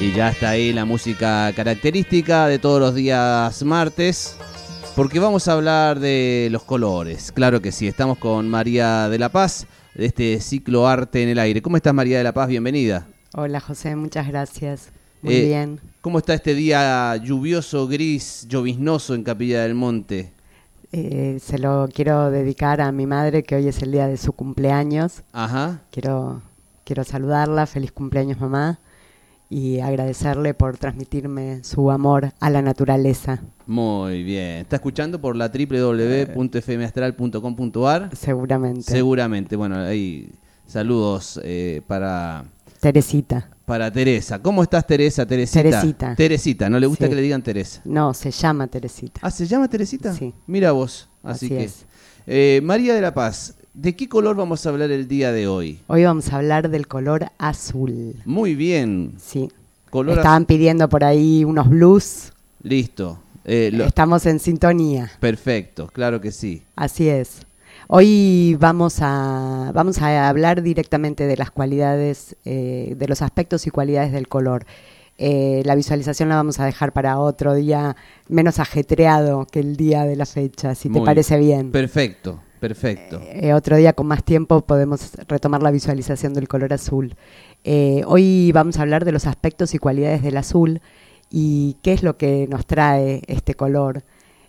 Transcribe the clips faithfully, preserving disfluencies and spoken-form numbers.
Y ya está ahí la música característica de todos los días martes, porque vamos a hablar de los colores. Claro que sí, estamos con María de la Paz, de este ciclo Arte en el Aire. ¿Cómo estás, María de la Paz? Bienvenida. Hola, José, muchas gracias. Muy eh, bien. ¿Cómo está este día lluvioso, gris, lloviznoso en Capilla del Monte? Eh, se lo quiero dedicar a mi madre, que hoy es el día de su cumpleaños. Ajá. Quiero, quiero saludarla, feliz cumpleaños, mamá, y agradecerle por transmitirme su amor a la naturaleza. Muy bien. ¿Está escuchando por la doble u doble u doble u punto f m astral punto com punto a r? Seguramente. Seguramente. Bueno, ahí saludos eh, para... Teresita. Para Teresa. ¿Cómo estás, Teresa? Teresita. Teresita. Teresita. ¿No le gusta Sí. que le digan Teresa? No, se llama Teresita. Ah, ¿se llama Teresita? Sí. Mira vos. Así, Así que. es. Eh, María de la Paz, ¿de qué color vamos a hablar el día de hoy? Hoy vamos a hablar del color azul. Muy bien. Sí. Color Estaban pidiendo por ahí unos blues. azul. Listo. Eh, lo... Estamos en sintonía. Perfecto, claro que sí. Así es. Hoy vamos a, vamos a hablar directamente de las cualidades, eh, de los aspectos y cualidades del color. Eh, la visualización la vamos a dejar para otro día menos ajetreado que el día de la fecha, si te Muy parece bien. Perfecto, perfecto. Eh, otro día con más tiempo podemos retomar la visualización del color azul. Eh, hoy vamos a hablar de los aspectos y cualidades del azul y qué es lo que nos trae este color.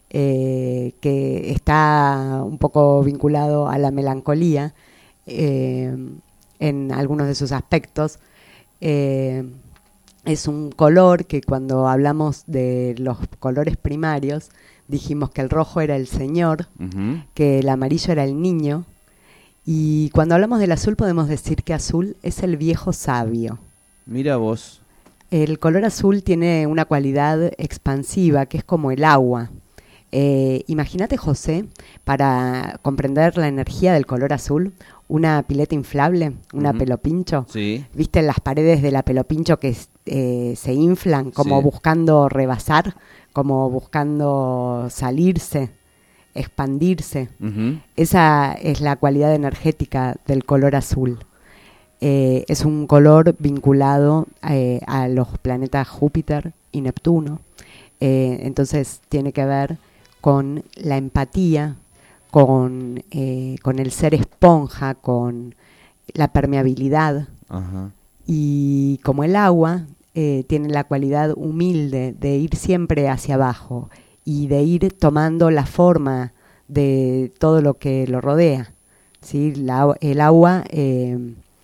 Eh, que está un poco vinculado a la melancolía eh, en algunos de sus aspectos. Eh, es un color que cuando hablamos de los colores primarios dijimos que el rojo era el señor, Uh-huh. que el amarillo era el niño, y cuando hablamos del azul podemos decir que azul es el viejo sabio. Mira vos. El color azul tiene una cualidad expansiva que es como el agua. Eh, imagínate, José, para comprender la energía del color azul, una pileta inflable, una Uh-huh. pelopincho. Sí. ¿Viste las paredes de la pelopincho que eh, se inflan como Sí. buscando rebasar, como buscando salirse, expandirse? Uh-huh. Esa es la cualidad energética del color azul. Eh, es un color vinculado eh, a los planetas Júpiter y Neptuno. Eh, entonces tiene que ver con la empatía, con, eh, con el ser esponja, con la permeabilidad. Ajá. Y como el agua eh, tiene la cualidad humilde de ir siempre hacia abajo y de ir tomando la forma de todo lo que lo rodea, ¿sí? La, el agua eh,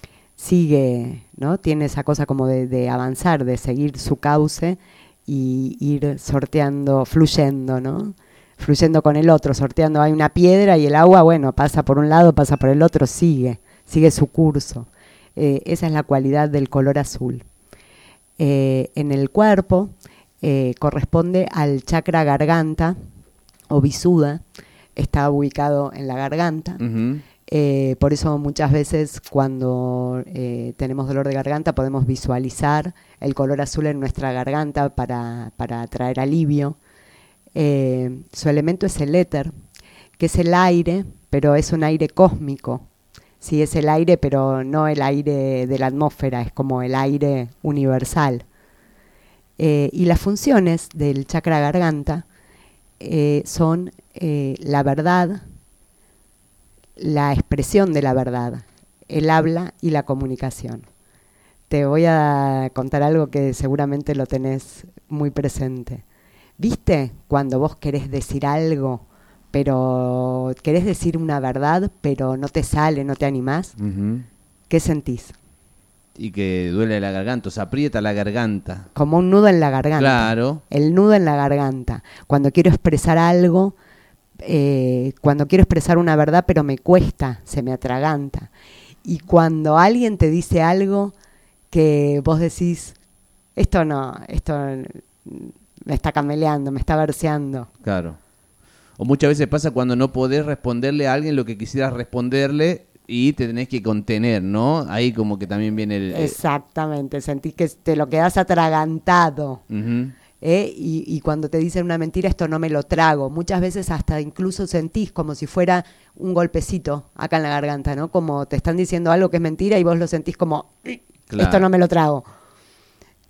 sigue, ¿no? Tiene esa cosa como de, de avanzar, de seguir su cauce y ir sorteando, fluyendo, ¿no? Fluyendo con el otro, sorteando. Hay una piedra y el agua, bueno, pasa por un lado, pasa por el otro, sigue, sigue su curso. Eh, esa es la cualidad del color azul. Eh, en el cuerpo eh, corresponde al chakra garganta o visuda, está ubicado en la garganta. Uh-huh. Eh, por eso muchas veces cuando eh, tenemos dolor de garganta podemos visualizar el color azul en nuestra garganta para, para traer alivio. Eh, su elemento es el éter, que es el aire, pero es un aire cósmico. Sí, es el aire, pero no el aire de la atmósfera, es como el aire universal. Eh, y las funciones del chakra garganta eh, son eh, la verdad, la expresión de la verdad, el habla y la comunicación. Te voy a contar algo que seguramente lo tenés muy presente. ¿Viste cuando vos querés decir algo, pero querés decir una verdad, pero no te sale, no te animás? Uh-huh. ¿Qué sentís? Y que duele la garganta, o sea, aprieta la garganta. Como un nudo en la garganta. Claro. El nudo en la garganta. Cuando quiero expresar algo, eh, cuando quiero expresar una verdad, pero me cuesta, se me atraganta. Y cuando alguien te dice algo que vos decís, esto no, esto me está cameleando, me está verseando. Claro. O muchas veces pasa cuando no podés responderle a alguien lo que quisieras responderle y te tenés que contener, ¿no? Ahí como que también viene el... Exactamente, sentís que te lo quedás atragantado. Uh-huh. ¿Eh? Y, y cuando te dicen una mentira, esto no me lo trago. Muchas veces hasta incluso sentís como si fuera un golpecito acá en la garganta, ¿no? Como te están diciendo algo que es mentira y vos lo sentís como, Claro. esto no me lo trago.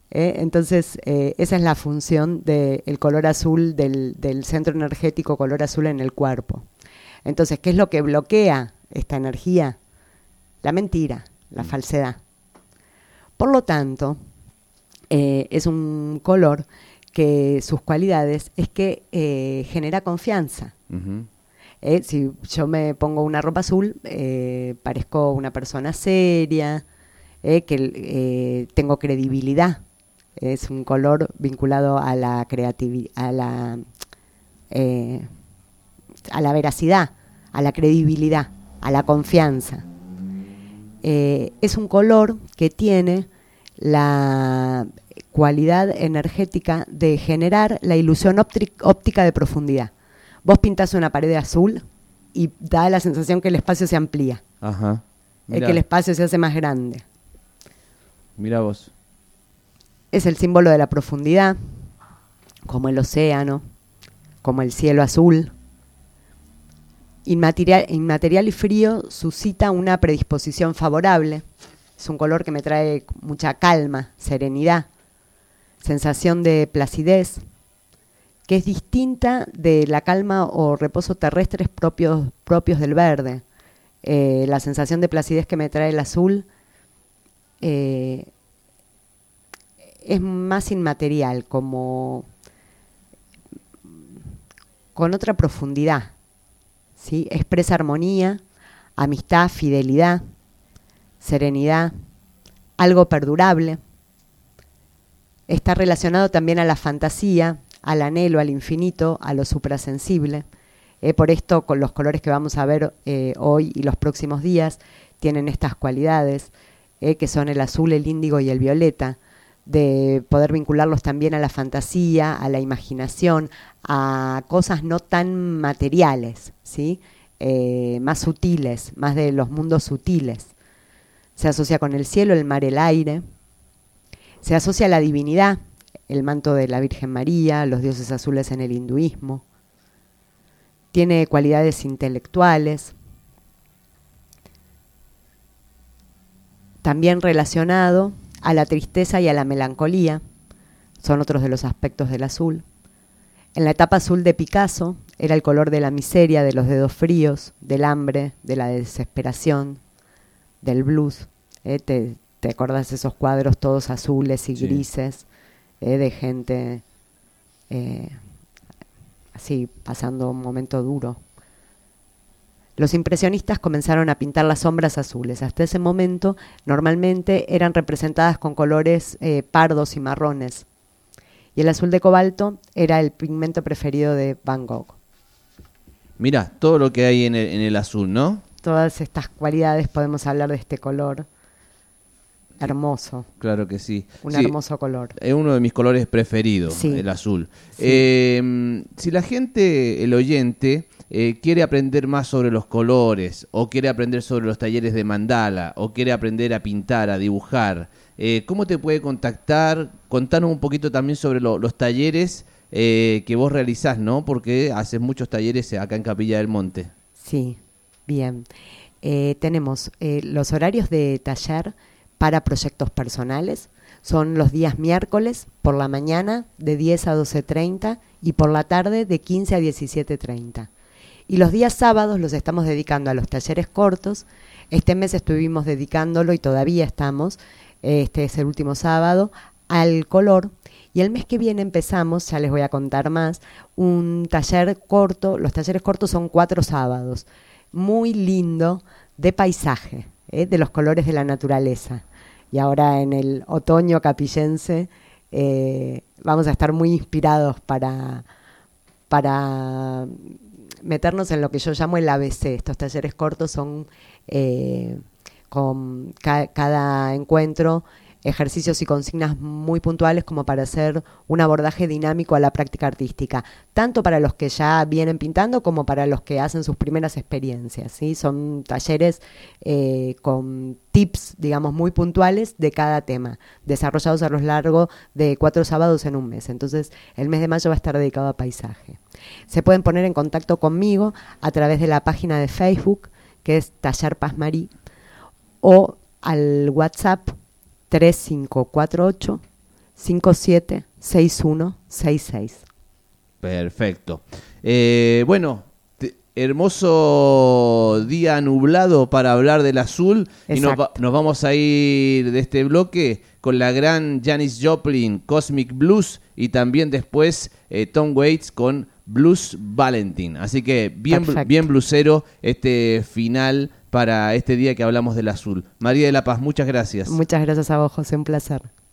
¿eh? Entonces, eh, esa es la función del color azul, del, del centro energético color azul en el cuerpo. Entonces, ¿qué es lo que bloquea esta energía? La mentira, la falsedad. Por lo tanto, eh, es un color que sus cualidades es que eh, genera confianza. Uh-huh. Eh, si yo me pongo una ropa azul, eh, parezco una persona seria, eh, que eh, tengo credibilidad. Es un color vinculado a la creatividad, a la, eh, a la veracidad, a la credibilidad, a la confianza. Eh, es un color que tiene la cualidad energética de generar la ilusión óptica de profundidad. Vos pintás una pared azul y da la sensación que el espacio se amplía. Ajá. Es que el espacio se hace más grande. Mirá vos. Es el símbolo de la profundidad, como el océano, como el cielo azul. Inmaterial, inmaterial y frío suscita una predisposición favorable. Es un color que me trae mucha calma, serenidad, sensación de placidez, que es distinta de la calma o reposo terrestres propios, propios del verde. Eh, la sensación de placidez que me trae el azul eh, es más inmaterial, como con otra profundidad, ¿sí? Expresa armonía, amistad, fidelidad, serenidad, algo perdurable. Está relacionado también a la fantasía, al anhelo, al infinito, a lo suprasensible. Eh, por esto, con los colores que vamos a ver eh, hoy y los próximos días, tienen estas cualidades, eh, que son el azul, el índigo y el violeta, de poder vincularlos también a la fantasía, a la imaginación, a cosas no tan materiales, ¿sí? Eh, más sutiles, más de los mundos sutiles. Se asocia con el cielo, el mar, el aire. Se asocia a la divinidad, el manto de la Virgen María, los dioses azules en el hinduismo. Tiene cualidades intelectuales. También relacionado a la tristeza y a la melancolía. Son otros de los aspectos del azul. En la etapa azul de Picasso era el color de la miseria, de los dedos fríos, del hambre, de la desesperación, del blues. ¿Eh? Te, ¿Te acordás de esos cuadros todos azules y sí. grises, eh, de gente eh, así pasando un momento duro? Los impresionistas comenzaron a pintar las sombras azules. Hasta ese momento normalmente eran representadas con colores eh, pardos y marrones. Y el azul de cobalto era el pigmento preferido de Van Gogh. Mirá, todo lo que hay en el, en el azul, ¿no? Todas estas cualidades, podemos hablar de este color hermoso. Claro que sí. Un sí, hermoso color. Es uno de mis colores preferidos, sí. el azul. Sí. Eh, si la gente, el oyente, eh, quiere aprender más sobre los colores, o quiere aprender sobre los talleres de mandala, o quiere aprender a pintar, a dibujar, eh, ¿cómo te puede contactar? Contanos un poquito también sobre lo, los talleres eh, que vos realizás, ¿no? Porque haces muchos talleres acá en Capilla del Monte. Sí, bien. Eh, tenemos eh, los horarios de taller para proyectos personales. Son los días miércoles por la mañana de diez a doce treinta y por la tarde de quince a diecisiete treinta. Y los días sábados los estamos dedicando a los talleres cortos. Este mes estuvimos dedicándolo y todavía estamos, este es el último sábado, al color. Y el mes que viene empezamos, ya les voy a contar más, un taller corto. Los talleres cortos son cuatro sábados, muy lindo, de paisaje, ¿eh? de los colores de la naturaleza. Y ahora en el otoño capillense eh, vamos a estar muy inspirados para, para meternos en lo que yo llamo el A B C. Estos talleres cortos son eh, con ca- cada encuentro ejercicios y consignas muy puntuales como para hacer un abordaje dinámico a la práctica artística, tanto para los que ya vienen pintando como para los que hacen sus primeras experiencias, ¿sí? Son talleres eh, con tips, digamos, muy puntuales de cada tema, desarrollados a lo largo de cuatro sábados en un mes. Entonces, el mes de mayo va a estar dedicado a paisaje. Se pueden poner en contacto conmigo a través de la página de Facebook, que es Taller Paz Marí, o al WhatsApp tres cinco cuatro ocho, cinco siete seis uno seis seis. Perfecto. Eh, bueno, te, hermoso día nublado para hablar del azul. Exacto. Y nos, va, nos vamos a ir de este bloque con la gran Janis Joplin, Cosmic Blues, y también después eh, Tom Waits con Blues Valentine. Así que bien, bien blusero este final para este día que hablamos del azul. María de la Paz, muchas gracias. Muchas gracias a vos, José, un placer.